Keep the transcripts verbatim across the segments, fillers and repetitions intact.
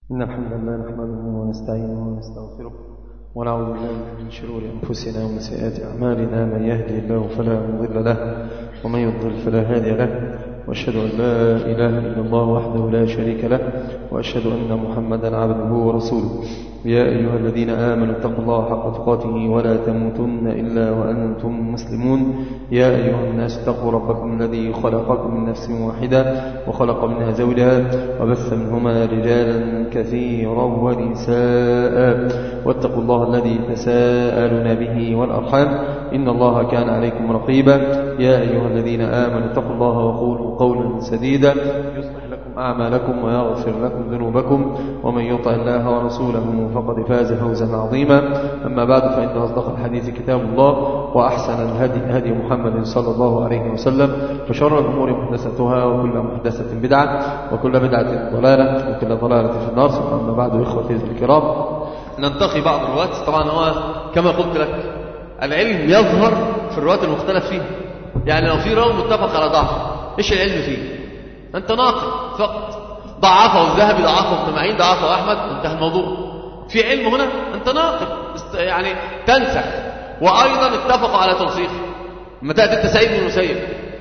إن الحمد لله نحمده ونستعينه ونستغفره ونعوذ بالله من شرور أنفسنا ومن سيئات أعمالنا. من يهدي الله فلا مضل له ومن يضلل فلا هادي له، وأشهد أن لا إله إلا الله وحده لا شريك له، وأشهد أن محمدا عبده ورسوله. يا أيها الذين آمنوا اتقوا الله حق تقاته ولا تموتن إلا وأنتم مسلمون. يا أيها الناس اتقوا ربكم الذي خلقكم من نفس واحدة وخلق منها زوجها وبث منهما رجالا كثيرا ونساء، واتقوا الله الذي تساءلون به والأرحام إن الله كان عليكم رقيبا. يا أيها الذين آمنوا اتقوا الله وقولوا قولا سديدا يصلح لكم أعمالكم ويغفر لكم ذنوبكم، ومن يطع الله ورسوله فقد فاز فوزا عظيما. أما بعد، فإن أصدق الحديث كتاب الله، وأحسن الهدي هدي محمد صلى الله عليه وسلم، وشر الأمور محدثتها، وكل محدثة بدعة، وكل بدعة ضلالة، وكل ضلالة في النار. ثم أما بعد، إخوتي الكرام، ننتقي بعض الروايات. طبعا هو كما قلت لك العلم يظهر في الروايات المختلف فيه. يعني لو في راوي متفق على ضعف، ايش العلم فيه؟ انت ناقل فقط. ضعفه الذهبي، ضعفه ابن معين، ضعفه احمد، انتهى الموضوع. في علم هنا انت ناقل، يعني تنسخ. وايضا اتفقوا على توثيقه. لما تاتي انت سعيد بن المسيب،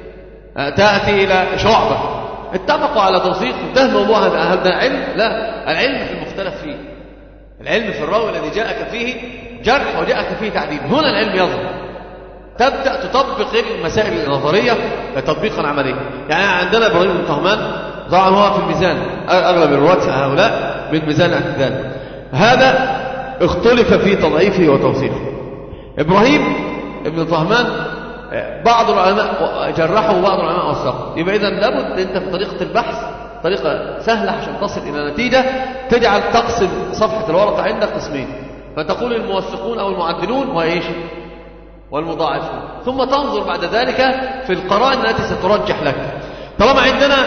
تاتي الى شعبه، اتفقوا على توثيقه، انتهى الموضوع. هل ده علم؟ لا، العلم في المختلف فيه. العلم في الراوي الذي جاءك فيه جرح وجاءك فيه تعديل. هنا العلم يظهر، تبدأ تطبق المسائل النظرية تطبيقا عمليا. يعني عندنا إبراهيم بن طهمان، طبعا هو في الميزان، أغلب الرواة هؤلاء بالميزان الاعتدال. هذا اختلف في تضعيفه وتوثيقه. إبراهيم بن طهمان بعض العلماء جرحه وبعض العلماء وثقه. يبقى إذن لابد أنت في طريقة البحث طريقة سهلة عشان تصل إلى نتيجة، تجعل تقسم صفحة الورقة عندك قسمين، فتقول الموثقون أو المعدلون وإيش والمضاعفون، ثم تنظر بعد ذلك في القرائن التي سترجح لك. طالما عندنا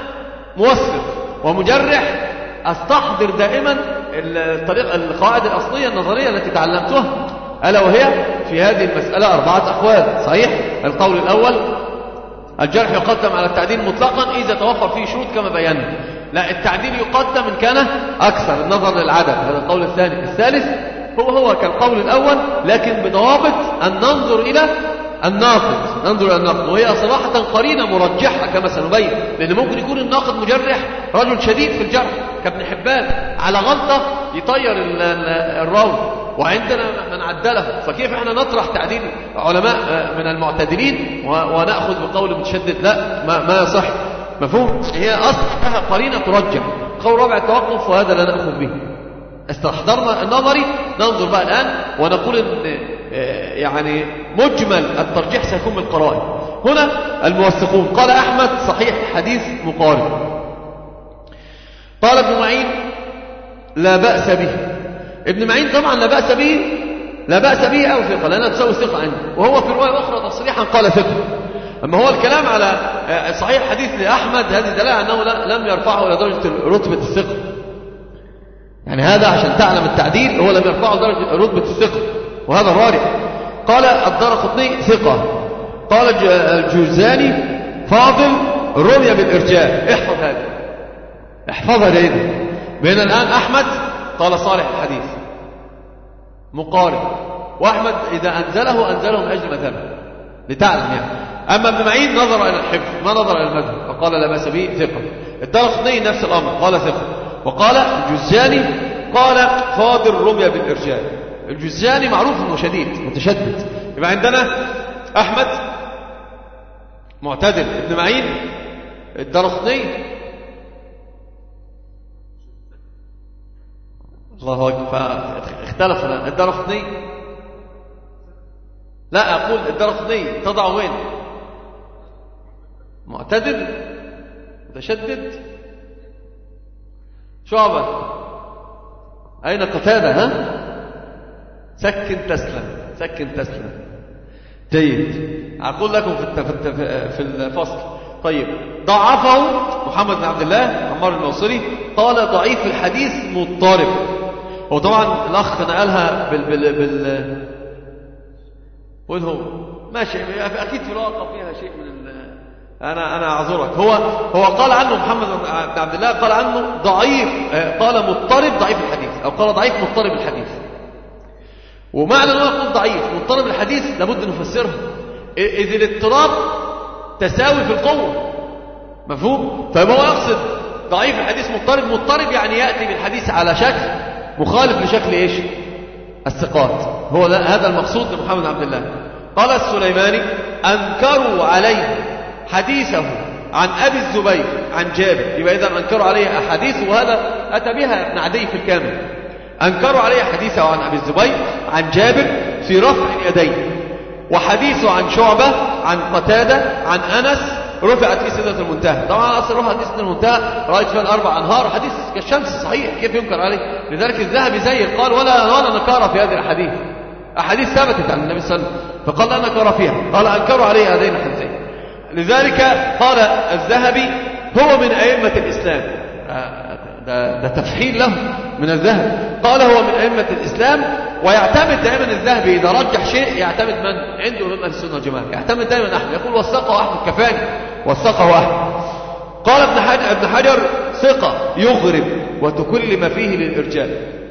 موثق ومجرح، استحضر دائما الطريقة القواعد الأصلية النظرية التي تعلمتها، ألا وهي في هذه المسألة أربعة أقوال. صحيح؟ القول الأول الجرح يقدم على التعديل مطلقا إذا توفر فيه شروط كما بينا. لا، التعديل يقدم إن كان أكثر النظر للعدد. هذا القول الثاني. الثالث هو هو كالقول الأول، لكن بضوابط أن ننظر إلى الناقد، ننظر إلى الناقد، وهي صراحة قرينة مرجحة كما سنبين. لأن ممكن يكون الناقد مجرح رجل شديد في الجرح كابن حبان، على غلطة يطير الراوي، وعندنا من عدله. فكيف احنا نطرح تعديل علماء من المعتدلين ونأخذ بقول متشدد؟ لا، ما, ما يصح. مفهوم؟ هي أصلها قرينة ترجح. قول رابع التوقف، وهذا لا نأخذ به. استحضرنا النظري، ننظر بقى الآن ونقول ان يعني مجمل الترجيح سيكون بالقرائن. هنا الموثقون، قال أحمد صحيح حديث مقارب. قال ابن معين لا بأس به. ابن معين طبعا لا بأس به، لا بأس به أو ثقة، لأنها تساوي ثقة عنده، وهو في رواية أخرى تصريحا قال ثقة. أما هو الكلام على صحيح حديث لأحمد، هذه دلالة أنه لم يرفعه إلى درجة رتبة الثقة. يعني هذا عشان تعلم التعديل، هو لم يرفعه درجة رتبة الثقة، وهذا رارع. قال الدارقطني ثقة. قال الجوزاني فاضل رمي بالإرجاء. احفظ هذا، احفظها جيدا. بين الآن أحمد قال صالح الحديث مقارب، وأحمد إذا أنزله أنزله من أجل مذهبه لتعلم يعني. أما ابن معين نظر إلى الحفظ ما نظر إلى المذهب، فقال لا بأس به ثقة. الدارقطني نفس الأمر قال ثقة. وقال الجزاني قال فاضل رمي بالإرجاء. الجزاني معروف انه شديد متشدد. يبقى عندنا أحمد معتدل، ابن معين الدارقطني الله أكبر، اختلف الدارقطني. لا، أقول الدارقطني تضع وين؟ معتدل متشدد. شعبة أين قتادة؟ ها؟ سكن تسلم، سكن تسلم. جيد. أقول لكم في في الفصل. طيب، ضعفه محمد بن عبد الله عمار الموصلي، قال ضعيف الحديث مضطرب. هو طبعا الأخ نقلها بال بال بال وله ماشي، أكيد في الواقع فيها شيء من أنا أنا أعذرك. هو هو قال عنه محمد بن عبد الله قال عنه ضعيف، قال مضطرب ضعيف الحديث، أو قال ضعيف مضطرب الحديث. ومعنى أنه يقول ضعيف مضطرب الحديث لابد نفسرها، إذ الاضطراب تساوي في القوة، مفهوم؟ طيب هو يقصد ضعيف الحديث مضطرب، مضطرب يعني يأتي بالحديث على شكل مخالف لشكل إيش؟ الثقات. هو هذا المقصود لمحمد بن عبد الله. قال السليماني أنكروا عليه حديثه عن أبي الزبير عن جابر، يبقى إذا أنكروا عليه أحاديث، وهذا أتى بها ابن عدي في الكامل. أنكروا عليه حديثه عن أبي الزبير عن جابر في رفع اليدين، وحديثه عن شعبة عن قتادة عن أنس رفعت في سدرة المنتهى. طبعا أصل رفعت في سدرة المنتهى رأيت فيها الأربع أنهار، حديث كالشمس صحيح، كيف ينكر عليه؟ لذلك الذهبي زير قال ولا ولا نكارة في هذه الأحاديث، أحاديث ثبتت عن النبي صلى الله عليه وسلم، فقال لا نكارة فيها، قال أنكروا عليه هذين الحديثين. لذلك قال الذهبي هو من أئمة الإسلام، ده, ده تفحيل له من الذهب، قال هو من أئمة الإسلام. ويعتمد دائما الذهبي إذا رجح شيء يعتمد من عنده من أهل السنة والجماعة، يعتمد دائما أحمد، يقول وثقه أحمد كفاني، وثقه أحمد. قال ابن حجر, ابن حجر ثقة يغرب وتكلم فيه للإرجاء.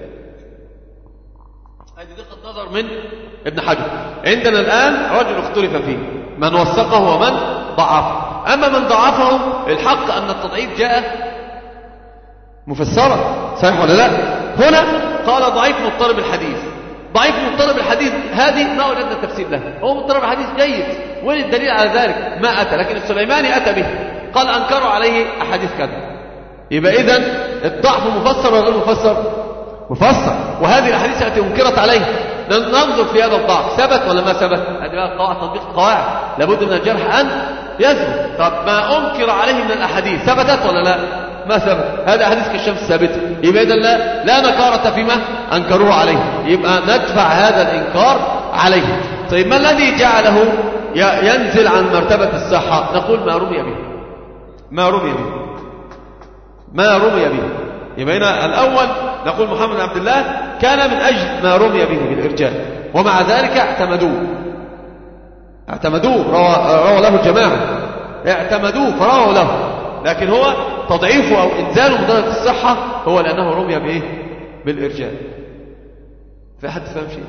هذه دقة نظر من ابن حجر. عندنا الآن رجل اختلف فيه، من وثقه ومن ضعفه. أما من ضعفه الحق أن التضعيف جاء مفسرا، صحيح ولا لا؟ هنا قال ضعيف مضطرب الحديث، ضعيف مضطرب الحديث هذه ما وجدنا تفسير لها، هو مضطرب الحديث جيد، وين الدليل على ذلك؟ ما أتى، لكن السليماني أتى به، قال أنكروا عليه أحاديث كذا. يبقى إذن الضعف مفسر ولا غير مفسر؟ مفسر. وهذه الأحاديث التي أنكرت عليه ننظر في هذا الضعف ثبت ولا ما ثبت. هذه بقى قواعد تطبيق القواعد، لابد من الجرح أن يثبت. طب ما أنكر عليه من الأحاديث ثبتت ولا لا؟ ما ثبت. هذا أحاديث كالشمس ثابته، يبقى إذن لا, لا نكارة فيما أنكروه عليه، يبقى ندفع هذا الإنكار عليه. طيب ما الذي جعله ينزل عن مرتبة الصحة؟ نقول ما رمي به، ما رمي به ما رمي به. يبقى هنا الأول نقول محمد بن عبد الله كان من أجل ما رمي به بالإرجاء، ومع ذلك اعتمدوه اعتمدوه روى, روى له الجماعة، اعتمدوه فرووا له، لكن هو تضعيفه أو إنزاله من درجة الصحة هو لأنه رمي بإيه؟ بالإرجاء. في حد فهم شيء؟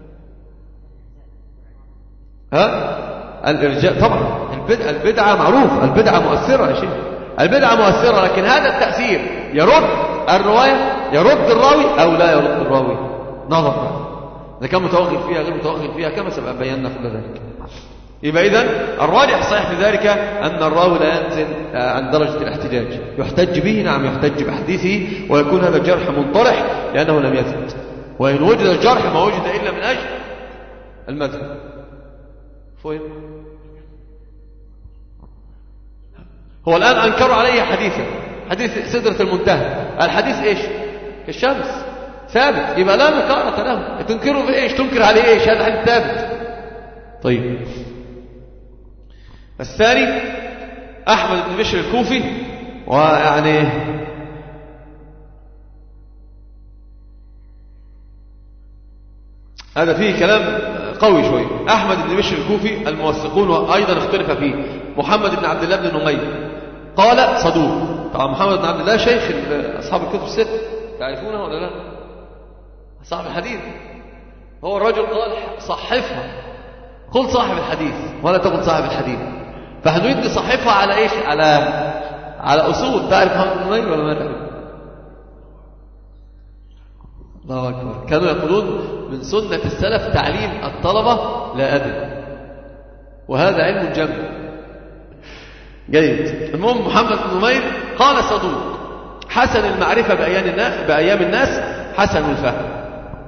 ها؟ الإرجاء طبعا البدعة, البدعة معروف، البدعة مؤثرة يا شيخ، البدعة مؤثرة، لكن هذا التأثير يرد الرواية، يرد الراوي أو لا يرد الراوي، نظر إذا كان متوغل فيها غير متوغل فيها كما سبق بينا كل ذلك. يبقى إذن الراجح صحيح في ذلك أن الراوي لا ينزل عن درجة الاحتجاج، يحتج به، نعم يحتج بحديثه، ويكون هذا الجرح منطرح لأنه لم يثبت، وإن وجد الجرح ما وجد إلا من أجل المذهب. فهم؟ هو الآن أنكروا عليه حديثا، حديث سدرة المنتهى، الحديث إيش؟ كالشمس ثابت، يبقى لا نكارة له، تنكروا في إيش؟ تنكر عليه إيش؟ هذا حديث ثابت. طيب الثاني أحمد بن بشر الكوفي، ويعني هذا فيه كلام قوي شوي. أحمد بن بشر الكوفي الموثقون وأيضا اختلف فيه. محمد بن عبد الله بن نمير قال صدوق. طبعا محمد بن عبد الله شيخ أصحاب الكتب الست، تعرفونه ولا لا؟ صاحب الحديث، هو الرجل قال صحفها، قل صاحب الحديث ولا تقل صاحب الحديث، فهنريد نصحفها على إيش؟ على على أصول. تعرف محمد بن نمير ولا ما تعرف؟ الله أكبر. كانوا يقولون من سنة السلف تعليم الطلبة لا أدري، وهذا علم جم جيد. المهم محمد بن نمير قال صدوق، حسن المعرفة بأيام الناس, بأيام الناس حسن الفهم.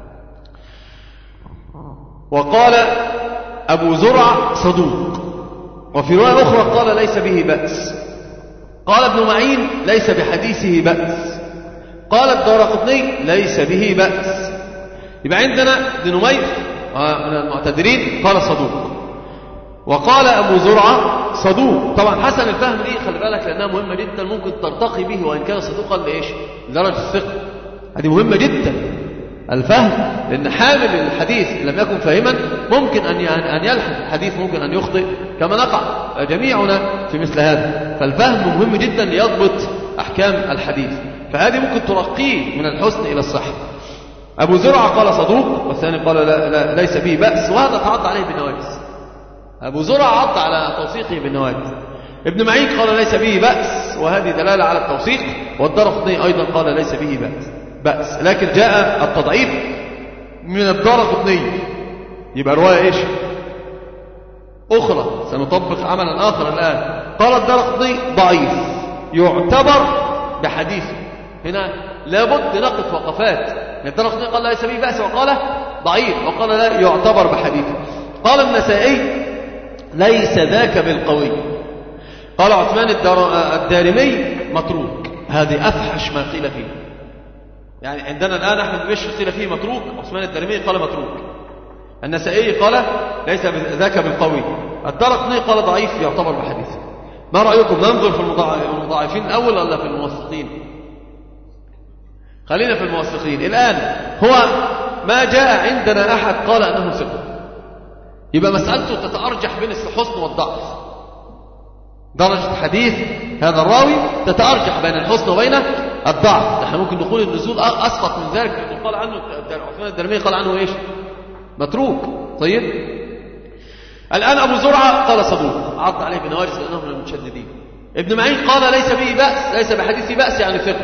وقال أبو زرع صدوق، وفي رواية أخرى قال ليس به بأس. قال ابن معين ليس بحديثه بأس. قال الدارقطني ليس به بأس. يبقى عندنا ابن نمير من المعتدلين قال صدوق، وقال أبو زرعة صدوق. طبعا حسن الفهم دي خلي بالك لأنها مهمة جدا، ممكن ترتقي به وإن كان صدوقا لإيش؟ لدرجة الثقة، هذه مهمة جدا الفهم، لأن حامل الحديث لم يكن فاهما ممكن أن أن يلحظ الحديث، ممكن أن يخطئ كما نقع جميعنا في مثل هذا. فالفهم مهم جدا ليضبط أحكام الحديث، فهذه ممكن ترقيه من الحسن إلى الصحة. أبو زرعة قال صدوق، والثاني قال لا لا ليس به بأس، وهذا تعض عليه بالنواجذ. أبو زرعة عض على توثيقه بالنواجذ. ابن معين قال ليس به بأس، وهذه دلالة على التوثيق. والدارقطني أيضا قال ليس به بأس بأس لكن جاء التضعيف من الدارقطني، يبقى رواية إيش أخرى. سنطبق عملا آخر الآن. قال الدارقطني ضعيف يعتبر بحديثه. هنا لابد نقف وقفات. الدارقطني قال ليس به بأس وقال ضعيف، وقال لا يعتبر بحديثه. قال النسائي ليس ذاك بالقوي. قال عثمان الدارمي متروك. هذه أفحش ما قيل فيه. يعني عندنا الآن أحمد بن بشر قيل فيه متروك، عثمان الدارمي قال متروك. النسائي قال ليس ذاك بالقوي. الدارقطني قال ضعيف يعتبر بحديثه. ما رأيكم، ننظر في المضاعفين الأول ولا في الموثقين؟ خلينا في الموثقين الآن. هو ما جاء عندنا أحد قال أنه ثقة، يبقى مسألته تتأرجح بين الحسن والضعف. درجة حديث هذا الراوي تتأرجح بين الحسن وبين الضعف. نحن ممكن نقول النزول أسقط من ذلك، لأنه قال عنه عثمان الدارمي قال عنه إيش متروك. طيب الآن أبو زرعة قال صدوق، عض عليه بنواجذ لأنه من المتشددين. ابن معين قال ليس به بأس، ليس بحديث بأس يعني ثقة،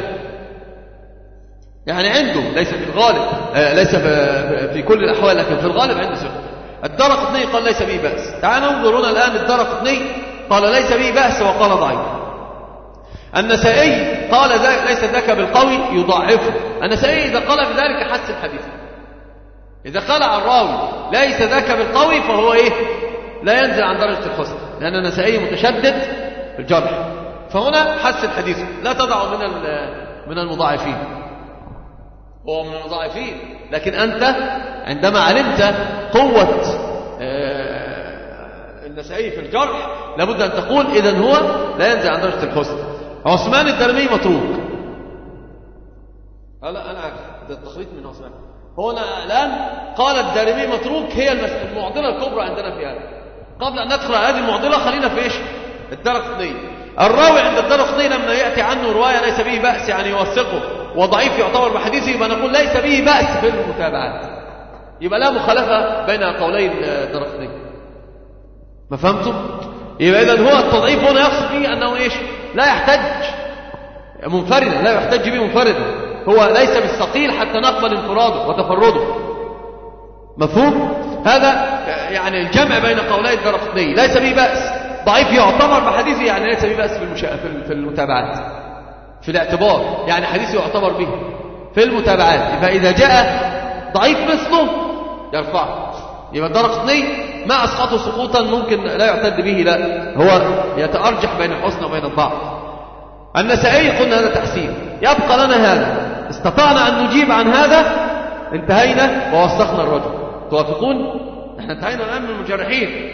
يعني عنده ليس في الغالب، ليس في كل الأحوال لكن في الغالب عنده ثقة. الدارقطني قال ليس به بأس. تعالوا ننظر هنا الآن. الدارقطني قال ليس به بأس وقال ضعيف. النسائي قال ليس ذاك بالقوي يضعفه. النسائي إذا قال بذلك حسن الحديث. إذا قال عن الراوي ليس ذاك بالقوي فهو إيه لا ينزل عن درجة الحسن، لأن النسائي متشدد في الجرح، فهنا حسن حديثه. لا تضع من من المضاعفين، هو من المضاعفين، لكن أنت عندما علمت قوة النسائي في الجرح لابد أن تقول إذن هو لا ينزل عن درجة الحسن. عثمان الدارمي متروك. لا أنا عارف ده التخليط من عثمان. هنا الآن قال الدارمي متروك، هي المعضلة الكبرى عندنا في هذا. قبل أن ندخل هذه المعضلة خلينا في إيش الدارقطني. الراوي عند الدارقطني لما يأتي عنه رواية ليس به بأس يعني يوثقه، وضعيف يعتبر بحديثه، يبقى نقول ليس به بأس في المتابعات. يبقى لا مخالفة بين قولي الدارقطني. ما فهمتم؟ يبقى إذن هو التضعيف هنا يقصد به أنه إيش لا يحتج منفردا، لا يحتج به منفردا، هو ليس بالثقيل حتى نقبل انفراده وتفرده. مفهوم؟ هذا يعني الجمع بين قولي الدارقطني. ليس به بأس ضعيف يعتبر بحديثه، يعني ليس به بأس في, المشا... في المتابعات، في الاعتبار، يعني حديثه يعتبر به في المتابعات. فإذا جاء ضعيف مثله يرفعه. يبقى الدارقطني ما أسقطه سقوطا ممكن لا يعتد به، لا هو يتأرجح بين الحسن وبين الضعف. النسائي قلنا هذا تحسين. يبقى لنا هذا، استطعنا أن نجيب عن هذا انتهينا ووثقنا الرجل. توافقون؟ احنا انتهينا الآن من المجرحين.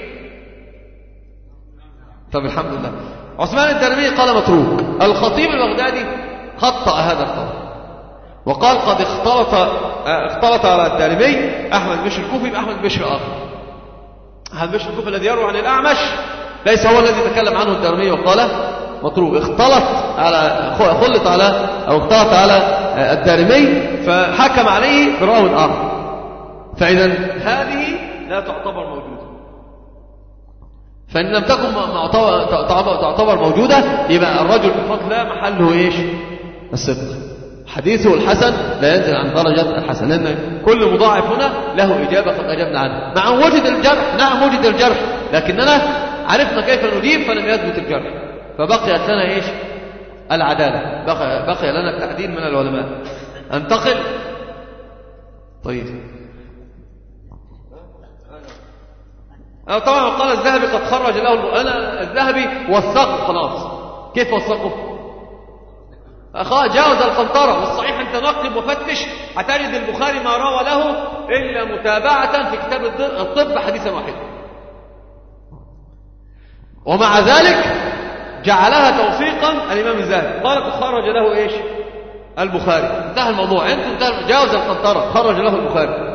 طب الحمد لله. عثمان الدارمي قال متروك. الخطيب البغدادي خطأ هذا القول وقال قد اختلط اختلط على الدارمي أحمد بشر الكوفي بأحمد بشر آخر. أحمد بشر الكوفي الذي يروي عن الأعمش ليس هو الذي تكلم عنه الدارمي وقال متروك. اختلط على خلط على أو اختلط على الدارمي فحكم عليه براو آخر. فإذا هذه لا تعتبر موجودة. فإن لم تكن تعتبر موجودة يبقى الرجل بفضل لا محله إيش الصدق. حديثه الحسن لا ينزل عن درجة الحسن، لأن كل مضاعف هنا له إجابة قد أجبنا عنها. مع وجد الجرح، نعم وجد الجرح، لكننا عرفنا كيف نجيب فلم يثبت الجرح، فبقيت لنا إيش العدالة، بقي, بقي لنا التعديل من العلماء. انتقل. طيب أنا طبعا قال الذهبي قد خرج له. أنا الذهبي وثقه خلاص. كيف وثقه؟ جاوز القنطرة. والصحيح أن تنقب وفتش هتجد البخاري ما روى له إلا متابعة في كتاب الطب حديثا واحدا، ومع ذلك جعلها توثيقا الإمام الذهبي. قال قد خرج له إيش البخاري، انتهى الموضوع. انت انتهى، جاوز القنطرة، خرج له البخاري.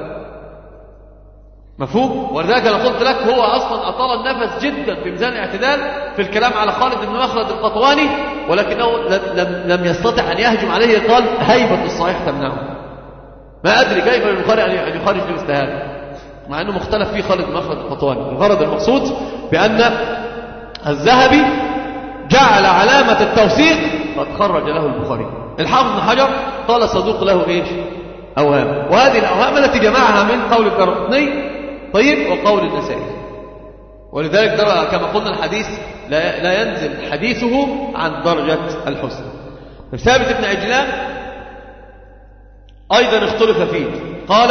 مفهوم؟ ولذلك انا قلت لك هو اصلا اطال النفس جدا في ميزان الاعتدال في الكلام على خالد بن مخلد القطواني، ولكنه لم لم يستطع ان يهجم عليه. قال هيبة الصحيح تمنعه. ما ادري كيف للبخاري ان يخرج مثل هذا، مع انه مختلف فيه خالد بن مخلد القطواني. الغرض المقصود بان الذهبي جعل علامة التوثيق قد خرج له البخاري. الحافظ بن حجر قال صدوق له ايش؟ اوهام. وهذه الاوهام التي جمعها من قول الدارقطني طيب وقول النسائي. ولذلك درى كما قلنا الحديث لا, لا ينزل حديثه عن درجة الحسن. ثابت بن عجلان أيضا اختلف فيه. قال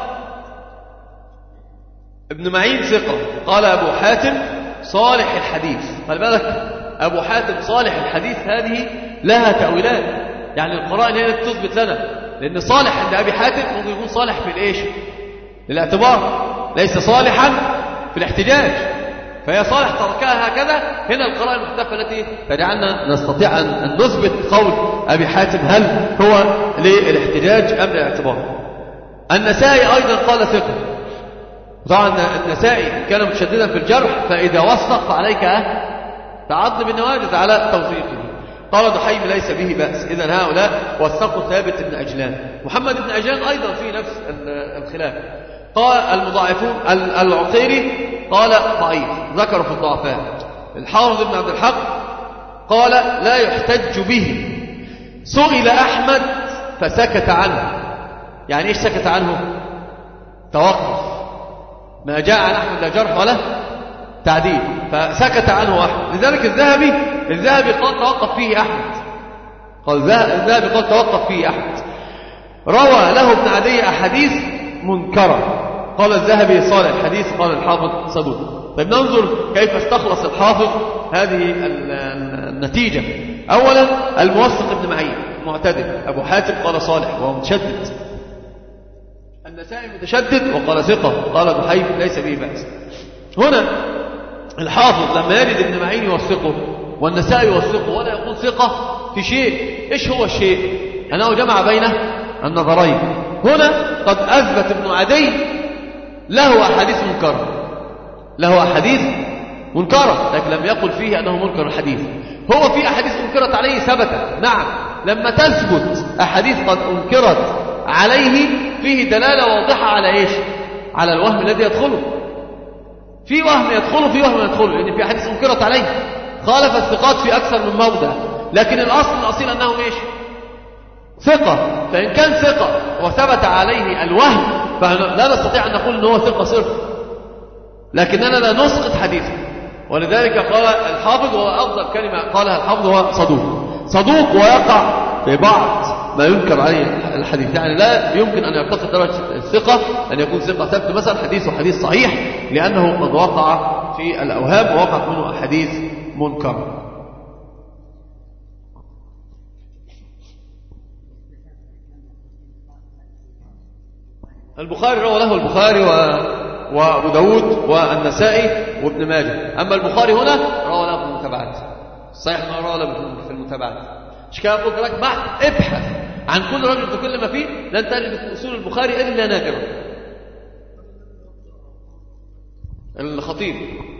ابن معين ثقة، قال أبو حاتم صالح الحديث. خلي بالك أبو حاتم صالح الحديث هذه لها تأويلات، يعني القراءة هي التي تثبت لنا، لأن صالح عند أبي حاتم ممكن يكون صالح في الإيش؟ للاعتبار، ليس صالحا في الاحتجاج. فهي صالح تركها هكذا. هنا القراءة المختلفة التي تجعلنا نستطيع أن نثبت قول أبي حاتم هل هو للاحتجاج أم للاعتبار. النسائي أيضا قال ثقة. طبعا النسائي كان متشددا في الجرح، فإذا وثق فعليك تعض بالنواجذ على توثيقه. قال دحيم ليس به بأس. إذن هؤلاء وثقوا ثابت بن عجلان. محمد بن عجلان أيضا في نفس الخلاف. قال المضاعفون العقيري قال ضعيف، ذكروا في الضعفاء. الحافظ بن عبد الحق قال لا يحتج به. سئل أحمد فسكت عنه. يعني إيش سكت عنه؟ توقف، ما جاء عن أحمد لا جرح ولا تعديل، فسكت عنه أحمد. لذلك الذهبي الذهبي قال توقف فيه أحمد. قال الذهبي قال توقف فيه أحمد. روى له ابن عدي أحاديث منكرة. قال الذهبي صالح الحديث، قال الحافظ صدوق. طيب ننظر كيف استخلص الحافظ هذه النتيجة. أولا الموثق ابن معين معتدل. أبو حاتم قال صالح وهو متشدد. النسائي متشدد وقال ثقة. قال دحيم ليس به بأس. هنا الحافظ لما يجد ابن معين يوثقه والنسائي يوثقه ولا يقول ثقة في شيء، إيش هو الشيء؟ أنه جمع بين النظرين. هنا قد أثبت ابن عدي له أحاديث منكرة، له أحاديث منكرة، لكن لم يقل فيه أنه منكر الحديث. هو في أحاديث منكرت عليه ثبت، نعم. لما تثبت أحاديث قد أنكرت عليه فيه دلالة واضحة على إيش؟ على الوهم الذي يدخله. في وهم يدخله، في وهم يدخله، لأن في أحاديث منكرت عليه. خالف الثقات في أكثر من موضع، لكن الأصل الأصيل أنه إيش؟ ثقة. فإن كان ثقة وثبت عليه الوهم فلا نستطيع أن نقول أنه ثقة صرف، لكننا لا نسقط حديثه. ولذلك قال الحافظ، وهو أفضل كلمة قالها الحافظ، هو صدوق. صدوق ويقع في بعض ما ينكر عليه الحديث، يعني لا يمكن أن يرتقي درجة الثقة أن يكون ثقة ثبت مثلا حديثه حديث صحيح، لأنه قد وقع في الأوهام ووقعت منه أحاديث منكرة. البخاري روى له البخاري و... وابو داود والنسائي وابن ماجه. أما البخاري هنا روى له في المتابعات. صحيح ما روى له في المتابعات. مش كده أقول لك بحث ابحث عن كل رجل بكل ما فيه، لن تجد في أصول البخاري إلا نادرا. الخطيب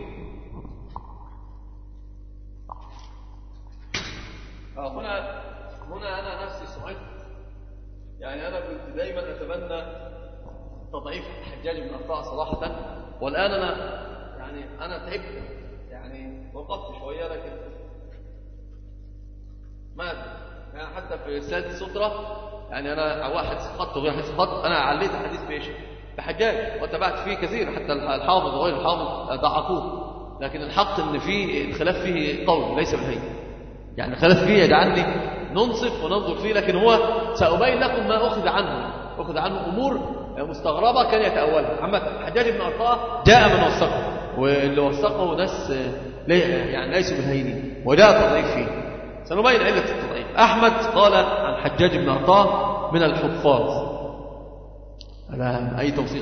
هنا هنا أنا نفسي سعيد، يعني أنا كنت دايما أتمنى تضعيف الحجاج بن أرطاء صراحة، والآن أنا يعني أنا تعبت، يعني وقفت شوية، لكن ما يعني حتى في سلسلة السترة يعني أنا واحد سقط وغير واحد سقط، أنا عليت الحديث بإيش؟ بحجاج، وتابعت فيه كثير، حتى الحافظ وغير الحافظ ضعفوه، لكن الحق إن فيه الخلاف فيه قول ليس بالهين، يعني الخلاف فيه يجعلني ننصف وننظر فيه، لكن هو سأبين لكم ما أخذ عنه، أخذ عنه أمور مستغربة كان يتأولها. عامة حجاج بن أرطاء جاء من وثقه، واللي وثقه ناس يعني ليسوا بالهينين، وجاء تضعيف فيه، سنبين علة التضعيف. أحمد قال عن حجاج بن أرطاء من الحفاظ، هذا أي توثيق.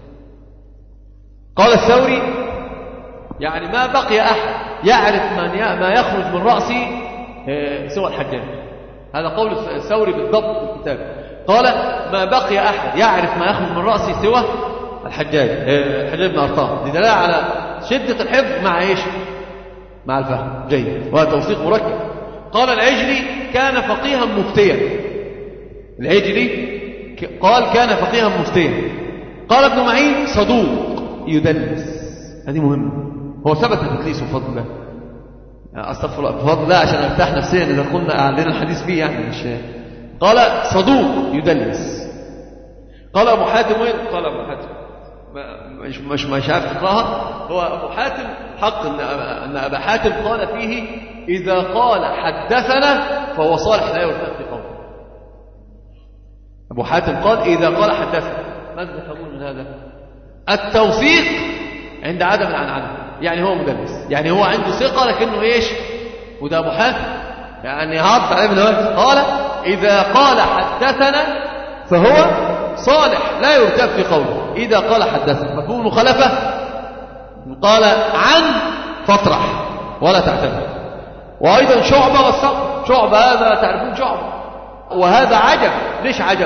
قال الثوري يعني ما بقي أحد يعرف من ما يخرج من رأسي سوى الحجاج، هذا قول الثوري بالضبط في الكتاب. قال ما بقي أحد يعرف ما يخرج من رأسه سوى الحجاج الحجاج بن أرطاة. دي دلالة على شدة الحفظ مع إيش؟ مع الفهم. جيد، وهذا توثيق مركب. قال العجلي كان فقيها مفتيا. العجلي قال كان فقيها مفتيا. قال ابن معين صدوق يدلس. هذه مهمة. هو ثبت تدليسه بفضل الله. استغفر الله بفضل الله عشان ارتاح نفسيا اذا قلنا عندنا الحديث فيه يعني مش. قال صدوق يدلس. قال ابو حاتم وين؟ قال ابو حاتم مش مش مش عارف تقراها. هو ابو حاتم حق ان ان ابا حاتم قال فيه اذا قال حدثنا فهو صالح لا يوثق في قوله. ابو حاتم قال اذا قال حدثنا. ماذا تفهمون من هذا؟ التوثيق عند عدم العنعنه، يعني هو مدلس، يعني هو عنده ثقه لكنه ايش؟ وده ابو حاتم يعني عرف عليه من هذا. قال اذا قال حدثنا فهو صالح لا يرتاب في قوله. اذا قال حدثنا مفهوم مخالفه. قال عن فاطرح ولا تعتمد. وايضا شعبه والثقه. شعبه هذا تعرفون شعبه، وهذا عجب. ليش عجب؟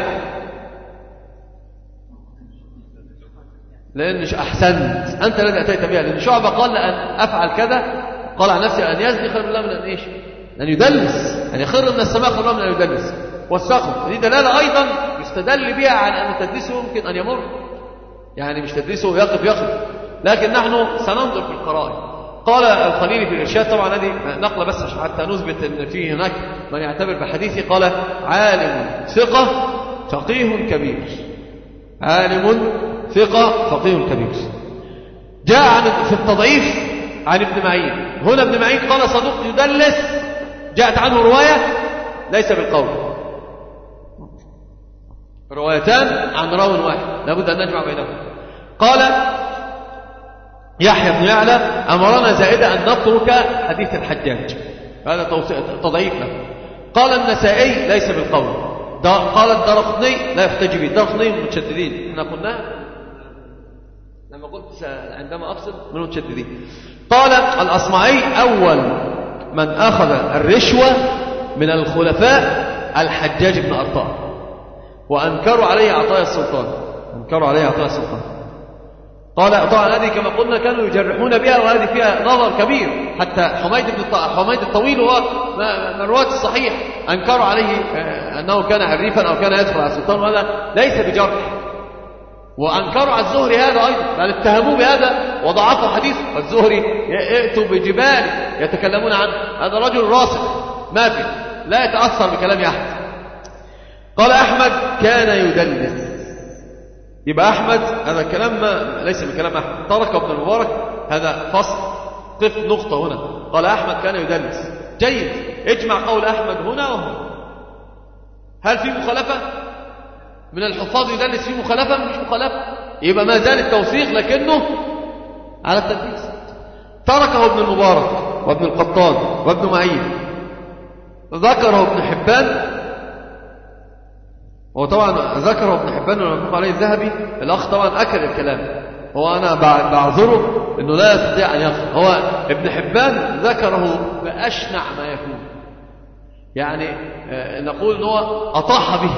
لأن أحسنت أنت الذي أتيت بها. لأن شعبة قال لأن أفعل كذا، قال عن نفسي أن يزني خير الله من أن إيش؟ أن يدلس، أن يخر من السماء خير الله من أن يدلس. والسقط دي دلالة أيضا يستدل بها عن أن تدليسه يمكن أن يمر، يعني مش تدليسه يقف يقف، لكن نحن سننظر في القرائن. قال الخليلي في الإرشاد، طبعا هذه نقلة بس حتى نثبت أن فيه هناك من يعتبر بحديثي. قال عالم ثقة فقيه كبير. عالم ثقة فقيه كبير. جاء عن في التضعيف عن ابن معين. هنا ابن معين قال صدوق يدلس، جاءت عنه رواية ليس بالقول، روايتان عن راو واحد لابد أن نجمع بينهم. قال يحيى بن يعلى أمرنا زائدة أن نترك حديث الحجاج، هذا تضعيف له. قال النسائي ليس بالقول. قال الدرقطني لا يحتج به. الدرقطني من المتشددين، احنا قلنا لما قلت عندما أفصل من المتشددين. قال الأصمعي أول من أخذ الرشوة من الخلفاء الحجاج بن أرطاة، وأنكروا عليه عطايا السلطان. أنكروا عليه عطايا السلطان. قال طبعا هذه كما قلنا كانوا يجرحون بها، وهذه فيها نظر كبير. حتى حميد بن حميد الطويل هو من رواة الصحيح أنكروا عليه أنه كان عريفا أو كان يدخل على السلطان، وهذا ليس بجرح. وأنكروا على الزهري هذا أيضا، بل اتهموه بهذا وضعفوا حديث. والزهري يأتوا بجبال يتكلمون عنه. هذا رجل راسخ ما في، لا يتأثر بكلام أحد. قال أحمد كان يدلس. يبقى أحمد هذا الكلام ما ليس بكلام أحمد، ترك ابن المبارك هذا فصل. قف نقطة هنا. قال أحمد كان يدلس. جيد، اجمع قول أحمد هنا وهنا. هل في مخالفة من الحفاظ يدلس؟ في مخالفة؟ مش مخالفة. يبقى ما زال التوثيق لكنه على التدليس. تركه ابن المبارك وابن القطان وابن معين. ذكره ابن حبان، وطبعا ذكره ابن حبان ونقول عليه الذهبي. الأخ طبعا أكل الكلام، هو أنا بعذره أنه لا يستطيع أن يخطئ. هو ابن حبان ذكره بأشنع ما يكون، يعني نقول أنه أطاح به،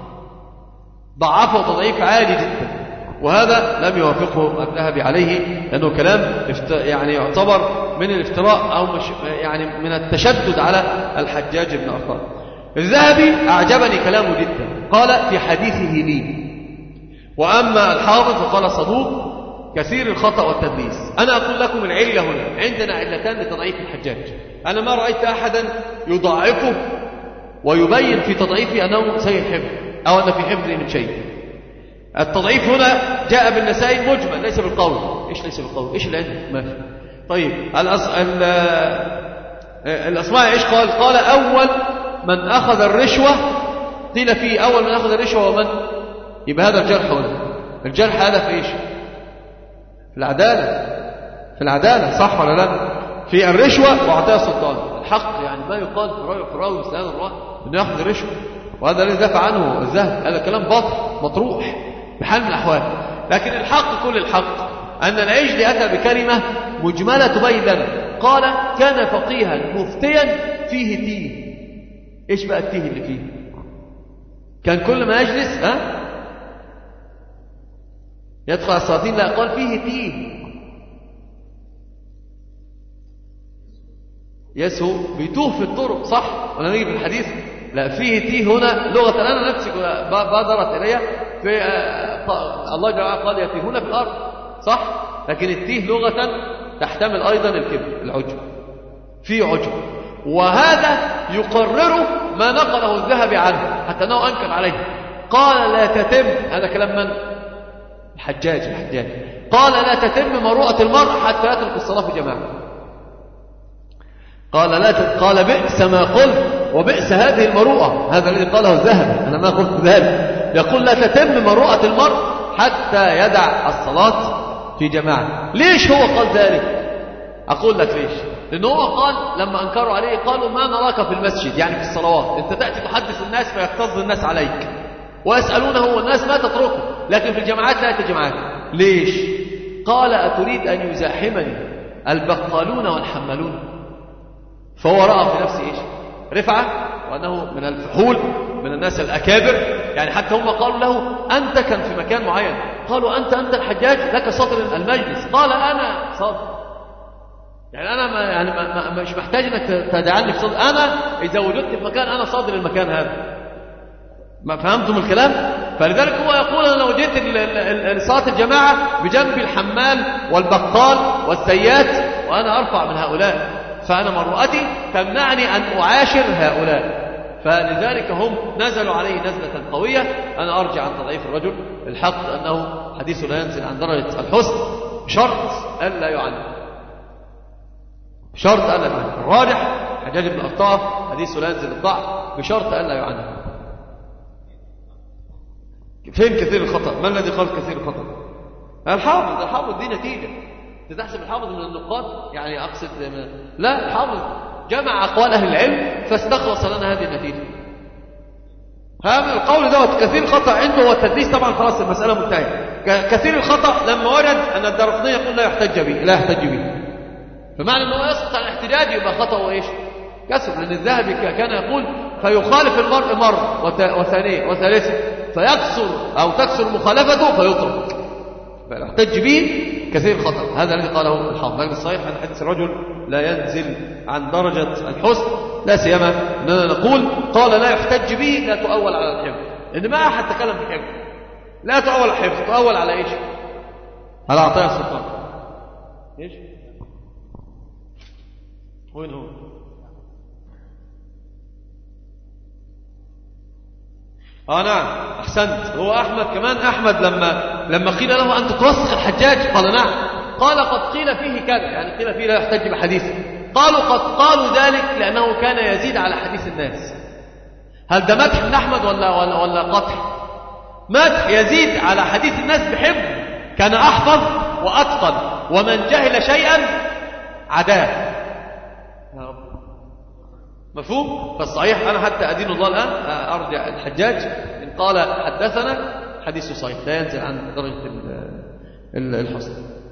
ضعفه تضعيف عالي جدا، وهذا لم يوافقه الذهبي عليه، لأنه كلام يعني يعتبر من الافتراء أو مش يعني من التشدد على الحجاج بن أرطاة. الذهبي أعجبني كلامه جدا. قال في حديثه لي. وأما الحافظ فقال صدوق كثير الخطأ والتدليس. أنا أقول لكم العلة هنا، عندنا علتان لتضعيف الحجاج. أنا ما رأيت أحدا يضعفه ويبين في تضعيفه أنه سيء الحفظ أو أن في حفظه من شيء. التضعيف هنا جاء بالنسائي مجمل ليس بالقول. إيش ليس بالقول؟ إيش اللي عندك؟ ما في. طيب الأص... ال... الأصمعي إيش قال؟ قال أول من أخذ الرشوة، قيل فيه أول من أخذ الرشوة ومن؟ يبقى هذا الجرح هنا. الجرح هذا في إيش؟ في العدالة. في العدالة صح ولا لا؟ في الرشوة وعطاء السلطان. الحق يعني ما يقال في الراوي مثل هذا الراوي أنه يأخذ الرشوة، وهذا الذي دافع عنه الذهب. هذا كلام باطل مطروح بحال من الأحوال. لكن الحق كل الحق أن العجل أتى بكلمة مجملة تبين لنا. قال كان فقيها مفتيا فيه تيه. إيش بقى التيه اللي فيه؟ كان كل ما يجلس ها يدخل على السلاطين، لا قال فيه تيه يسهو بيتوه في الطرق، صح ولا نيجي في الحديث؟ لا، فيه تيه هنا لغة أنا نفسي بادرت إلي في الله جل وعلا قال يتيهون في الأرض، صح؟ لكن التيه لغة تحتمل أيضا الكبر، العجب، فيه عجب، وهذا يقرر ما نقله الذهبي عنه حتى أنه أنكر عليه. قال لا تتم، هذا كلام من؟ الحجاج الحجاج قال لا تتم مروءة المرء حتى يترك الصلاة في جماعة. قال لا تت... قال بئس ما قلت وبئس هذه المروءة، هذا الذي قاله الذهبي، أنا ما قلت ذلك. يقول لا تتم مروءة المرء حتى يدع الصلاة في جماعة. ليش هو قال ذلك؟ أقول لك ليش. لأنه هو قال لما أنكروا عليه قالوا ما نراك في المسجد، يعني في الصلوات، أنت تأتي تحدث الناس فيكتظ الناس عليك ويسألونه والناس ما تتركه، لكن في الجماعات لا يأتي جماعات. ليش؟ قال أتريد أن يزاحمني البقالون والحمالون؟ فهو رأى في نفسه إيش؟ رفعة، وأنه من الفحول، من الناس الأكابر. يعني حتى هم قالوا له أنت، كان في مكان معين قالوا أنت أنت الحجاج لك صدر المجلس، قال أنا صدر، يعني أنا ما يعني ما ما مش محتاج أنك تدعني في صدر، أنا إذا وجدت في مكان أنا صادر المكان هذا. ما فهمتم الكلام؟ فلذلك هو يقول أنا لو جئت لصلاة الجماعة بجنب الحمال والبقال والزيات وأنا أرفع من هؤلاء، فأنا مروءتي تمنعني أن أعاشر هؤلاء. فلذلك هم نزلوا عليه نزلة قوية. أنا أرجع عن تضعيف الرجل، الحق أنه حديث لا ينزل عن درجة الحسن شرط ألا يعلم، شرط ألا يعلم. الراجح حجاج بن أرطاة حديث لا ينزل الضعف بشرط ألا يعلم. فين كثير الخطأ؟ ما الذي قال كثير الخطأ؟ الحافظ. الحافظ دي نتيجة. تحسب الحافظ من النقاط، يعني أقصد من... لا، الحافظ جمع أقوال أهل العلم فاستخلص لنا هذه النتيجة. هذا القول دوت كثير الخطأ عنده هو التدليس، طبعا خلاص المسألة منتهية. كثير الخطأ لما وجد أن الدارقطني يقول لا يحتج به، لا يحتج به، فمعنى أنه يسقط عن الاحتجاج يبقى خطأه إيش؟ كسر. لأن الذهبي كان يقول فيخالف المرء مرة وثانية وثالثة فيكسر أو تكسر مخالفته فيطرق، فيحتج به كثير الخطأ. هذا الذي قاله الحافظ. لكن الصحيح أن حديث الرجل لا ينزل عن درجة الحسن، لا سيما أننا نقول قال لا يحتج به، لا تؤول على الحفظ، لأن ما أحد تكلم في حفظ، لا تؤول على الحفظ، تؤول على إيش؟ على عطايا السلطان. إيش؟ وين هو؟ آه نعم أحسنت. هو أحمد كمان. أحمد لما لما قيل له أنت توثق الحجاج قال نعم. قال قد قيل فيه كذا، يعني قيل فيه لا يحتج بحديثه. قالوا قد قالوا ذلك لأنه كان يزيد على حديث الناس. هل ده مدح من أحمد ولا ولا ولا قطع؟ مدح، يزيد على حديث الناس بحفظ، كان أحفظ وأتقن، ومن جهل شيئا عداه. مفهوم؟ فالصحيح أنا حتى أدين الله الآن أرجع الحجاج إن قال حدثنا حديث صحيح لا ينزل عن درجة الحسن.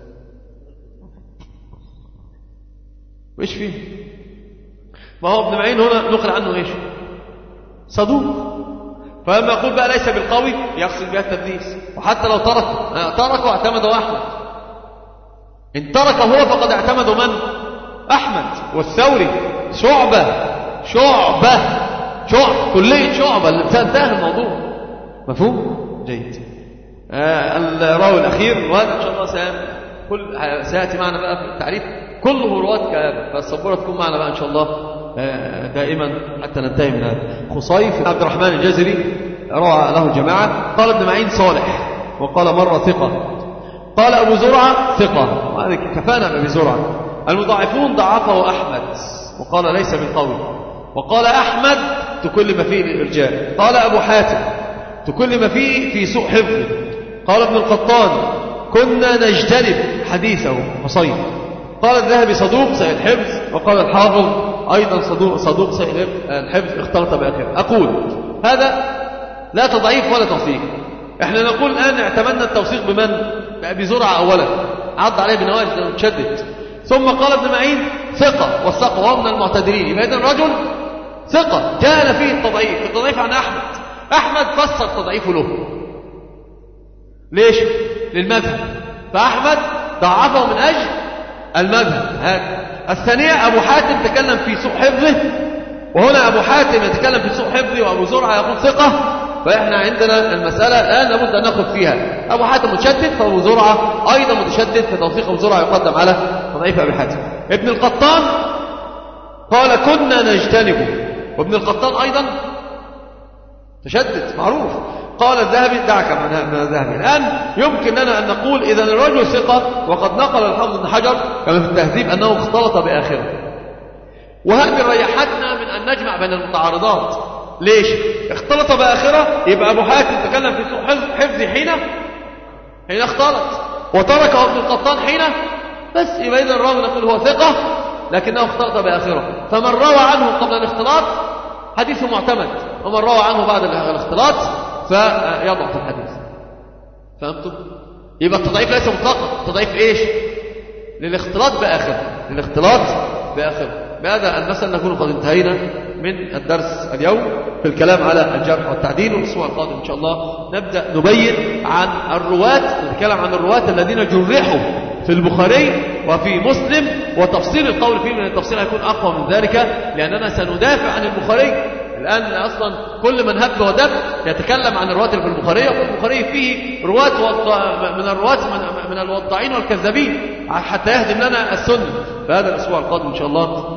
وإيش فيه؟ ما هو ابن معين هنا نقل عنه إيش؟ صدوق. فلما يقول بقى ليس بالقوي يقصد بها التدليس. وحتى لو ترك تركه اعتمده أحمد. إن تركه هو فقد اعتمده من؟ أحمد والثوري، شعبة شعبة شعب كلية شعبة اللي انتهى الموضوع. مفهوم؟ جيد. آه الراوي الأخير، وهذا إن شاء الله سيأتي كل سيأتي معنا بقى في التعريف كله رواة كهذا، فالصبورة تكون معنا بقى إن شاء الله آه دائما حتى ننتهي من هذا. خصيف عبد الرحمن الجزري روى له جماعة. قال ابن معين صالح، وقال مرة ثقة. قال أبو زرعة ثقة، وهذا كفانا بأبي زرعة. المضاعفون ضعفه أحمد وقال ليس بالقوي. وقال أحمد تكلم فيه الإرجاء. قال أبو حاتم تكلم فيه في سوء حفظه. قال ابن القطان كنا نجتنب حديثه حصين. قال الذهبي صدوق سيء الحفظ. وقال الحافظ أيضا صدوق, صدوق سيء الحفظ اختلط بآخر. أقول هذا لا تضعيف ولا توثيق. احنا نقول الآن اعتمدنا التوثيق بمن؟ بأبي زرعة أولا، عض عليه بنواجد متشدد. ثم قال ابن معين ثقة والثقة وهو من المعتدلين. يبقى إذن الرجل ثقة كان فيه التضعيف، التضعيف عن أحمد، أحمد فسر تضعيفه له. ليش؟ للمذهب، فأحمد ضعفه من أجل المذهب هذا. الثانية أبو حاتم تكلم في سوء حفظه، وهنا أبو حاتم يتكلم في سوء حفظه وأبو زرعة يقول ثقة، فإحنا عندنا المسألة الآن لابد أن نأخذ فيها. أبو حاتم متشدد، فأبو زرعة أيضا متشدد، فتوثيق أبو زرعة يقدم على تضعيف أبي حاتم. ابن القطان قال كنا نجتنبه، وابن القطان أيضا تشدد معروف. قال الذهبي دعك من الذهبي. الآن يمكن لنا أن نقول إذا الرجل ثقة، وقد نقل الحافظ ابن حجر كما في التهذيب أنه اختلط بآخره، وهذه ريحتنا من أن نجمع بين المتعارضات. ليش؟ اختلط بآخره، يبقى أبو حاتم تكلم في سوء حفظ حين حين اختلط، وتركه ابن القطان حين بس، يبقى إذا الراوي نقول هو ثقة لكنه اختلط بآخره، فمن روى عنه قبل الاختلاط حديثه معتمد، ومن روى عنه بعد الاختلاط فيضعف الحديث. فهمتم؟ يبقى التضعيف ليس مطلقا، التضعيف ايش؟ للاختلاط بآخره، للاختلاط بآخره. بهذا المثل نكون قد انتهينا من الدرس اليوم في الكلام على الجرح والتعديل، والأسبوع القادم إن شاء الله نبدأ نبين عن الرواة، نتكلم عن الرواة الذين جرحوا في البخاري وفي مسلم، وتفصيل القول فيه من التفصيل هيكون أقوى من ذلك، لأننا سندافع عن البخاري. الآن أصلا كل من هب ودب يتكلم عن الرواة في البخاري، والبخاري فيه رواة من الرواة من الوضاعين والكذابين حتى يهدم لنا السنة. فهذا الأسبوع القادم إن شاء الله